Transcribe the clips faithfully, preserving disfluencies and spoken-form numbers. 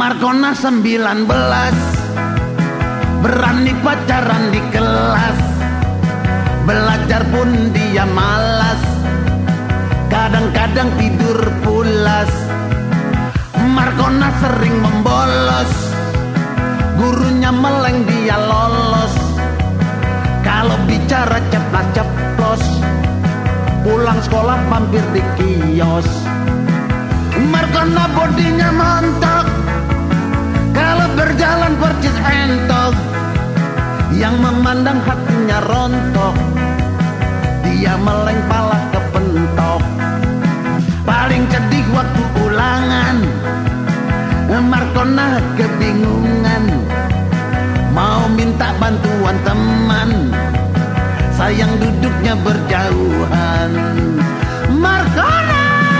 Markona sembilan belas, berani pacaran di kelas, belajar pun dia malas, kadang-kadang tidur pulas. Markona sering membolos, gurunya meleng dia lolos. Kalau bicara ceplas-ceplos, pulang sekolah mampir di kios. Markona bodinya montok, kalau berjalan percis entok. Yang memandang hatinya rontok, dia meleng pala kepentok. Paling sedih waktu ulangan, Markona kebingungan, mau minta bantuan teman, sayang duduknya berjauhan. Markona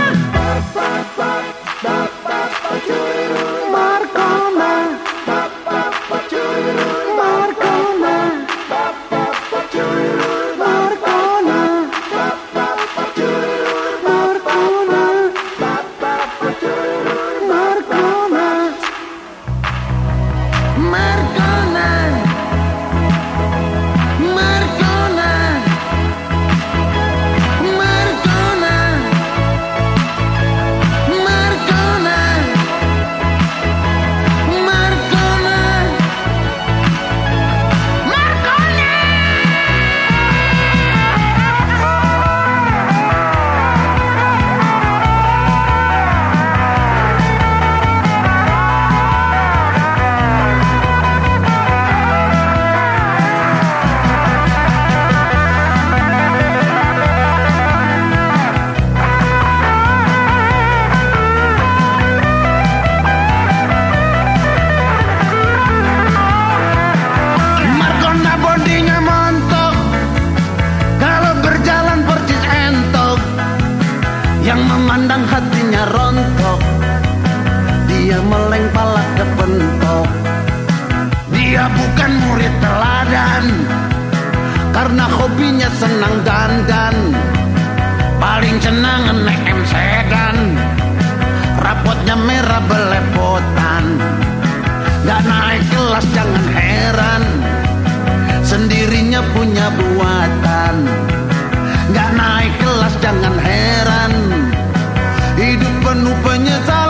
yang memandang hatinya rontok, dia meleng pala kepentok. Dia bukan murid teladan, karena hobinya senang dandan. Paling senang naik M sedan, rapotnya merah belepotan. Gak naik kelas jangan heran, sendirinya punya buatan. Gak naik kelas jangan heran, hidup penuh penyesalan.